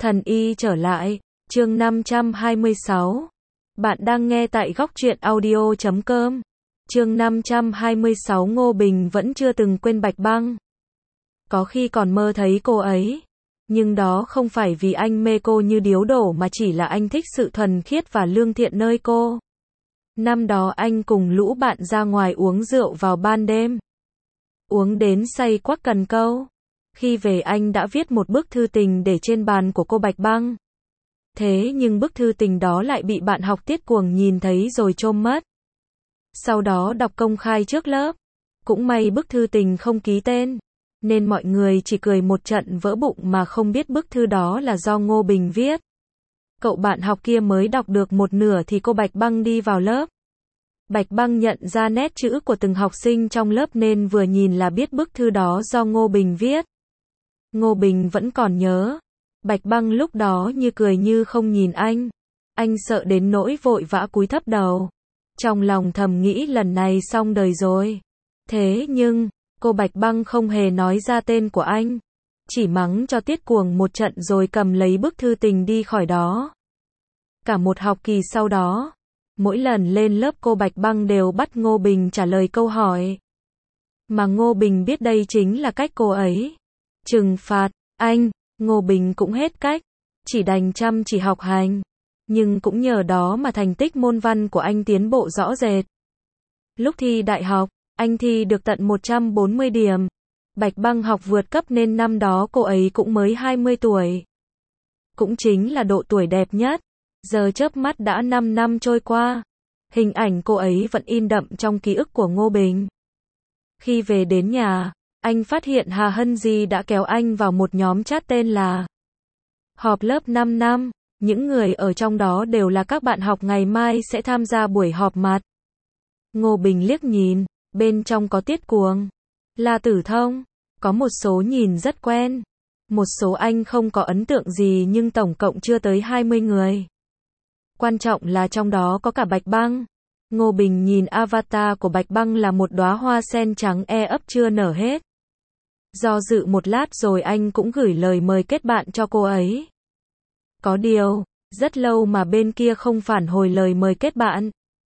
Thần y trở lại, chương 526. Bạn đang nghe tại góc truyện audio.com. Chương 526. Ngô Bình vẫn chưa từng quên Bạch Băng. Có khi còn mơ thấy cô ấy. Nhưng đó không phải vì anh mê cô như điếu đổ mà chỉ là anh thích sự thuần khiết và lương thiện nơi cô. Năm đó anh cùng lũ bạn ra ngoài uống rượu vào ban đêm. Uống đến say quắc cần câu. Khi về anh đã viết một bức thư tình để trên bàn của cô Bạch Băng. Thế nhưng bức thư tình đó lại bị bạn học Tiết Cuồng nhìn thấy rồi chôm mất. Sau đó đọc công khai trước lớp. Cũng may bức thư tình không ký tên. Nên mọi người chỉ cười một trận vỡ bụng mà không biết bức thư đó là do Ngô Bình viết. Cậu bạn học kia mới đọc được một nửa thì cô Bạch Băng đi vào lớp. Bạch Băng nhận ra nét chữ của từng học sinh trong lớp nên vừa nhìn là biết bức thư đó do Ngô Bình viết. Ngô Bình vẫn còn nhớ. Bạch Băng lúc đó như cười như không nhìn anh. Anh sợ đến nỗi vội vã cúi thấp đầu. Trong lòng thầm nghĩ lần này xong đời rồi. Thế nhưng, cô Bạch Băng không hề nói ra tên của anh. Chỉ mắng cho Tiết Cuồng một trận rồi cầm lấy bức thư tình đi khỏi đó. Cả một học kỳ sau đó, mỗi lần lên lớp cô Bạch Băng đều bắt Ngô Bình trả lời câu hỏi. Mà Ngô Bình biết đây chính là cách cô ấy trừng phạt anh. Ngô Bình cũng hết cách, chỉ đành chăm chỉ học hành. Nhưng cũng nhờ đó mà thành tích môn văn của anh tiến bộ rõ rệt. Lúc thi đại học, anh thi được tận 140 điểm. Bạch Băng học vượt cấp nên năm đó cô ấy cũng mới 20 tuổi. Cũng chính là độ tuổi đẹp nhất. Giờ chớp mắt đã 5 năm trôi qua. Hình ảnh cô ấy vẫn in đậm trong ký ức của Ngô Bình. Khi về đến nhà, anh phát hiện Hà Hân Di đã kéo anh vào một nhóm chat tên là Họp lớp 5 năm. Những người ở trong đó đều là các bạn học ngày mai sẽ tham gia buổi họp mặt. Ngô Bình liếc nhìn, bên trong có Tiết Cuồng, La Tử Thông, có một số nhìn rất quen. Một số anh không có ấn tượng gì nhưng tổng cộng chưa tới 20 người. Quan trọng là trong đó có cả Bạch Băng. Ngô Bình nhìn avatar của Bạch Băng là một đóa hoa sen trắng ấp chưa nở hết. Do dự một lát rồi anh cũng gửi lời mời kết bạn cho cô ấy. Có điều, rất lâu mà bên kia không phản hồi lời mời kết bạn.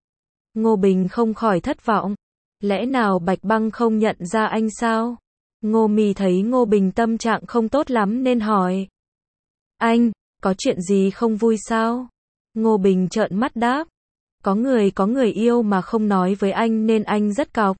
Ngô Bình không khỏi thất vọng. Lẽ nào Bạch Băng không nhận ra anh sao? Ngô Mì thấy Ngô Bình tâm trạng không tốt lắm nên hỏi. Anh, có chuyện gì không vui sao? Ngô Bình trợn mắt đáp. Có người yêu mà không nói với anh nên anh rất cọc.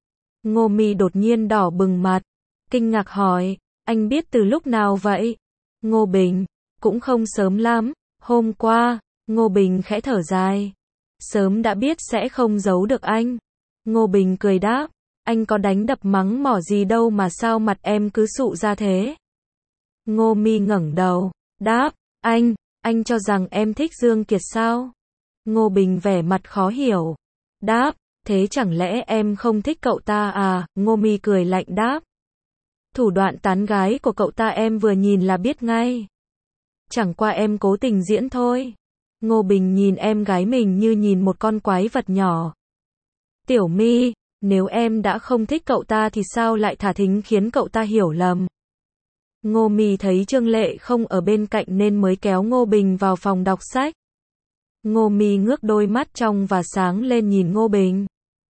Ngô Mì đột nhiên đỏ bừng mặt. Kinh ngạc hỏi, anh biết từ lúc nào vậy? Ngô Bình, cũng không sớm lắm. Hôm qua, Ngô Bình khẽ thở dài. Sớm đã biết sẽ không giấu được anh. Ngô Bình cười đáp, anh có đánh đập mắng mỏ gì đâu mà sao mặt em cứ sụ ra thế? Ngô Mi ngẩng đầu, đáp, anh cho rằng em thích Dương Kiệt sao? Ngô Bình vẻ mặt khó hiểu, đáp, thế chẳng lẽ em không thích cậu ta à? Ngô Mi cười lạnh đáp, thủ đoạn tán gái của cậu ta em vừa nhìn là biết ngay. Chẳng qua em cố tình diễn thôi. Ngô Bình nhìn em gái mình như nhìn một con quái vật nhỏ. Tiểu Mi, nếu em đã không thích cậu ta thì sao lại thả thính khiến cậu ta hiểu lầm? Ngô Mi thấy Trương Lệ không ở bên cạnh nên mới kéo Ngô Bình vào phòng đọc sách. Ngô Mi ngước đôi mắt trong và sáng lên nhìn Ngô Bình.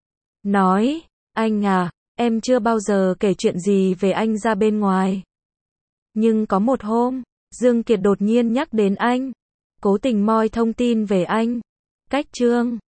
Nói, anh à, em chưa bao giờ kể chuyện gì về anh ra bên ngoài. Nhưng có một hôm, Dương Kiệt đột nhiên nhắc đến anh. Cố tình moi thông tin về anh. Cách chương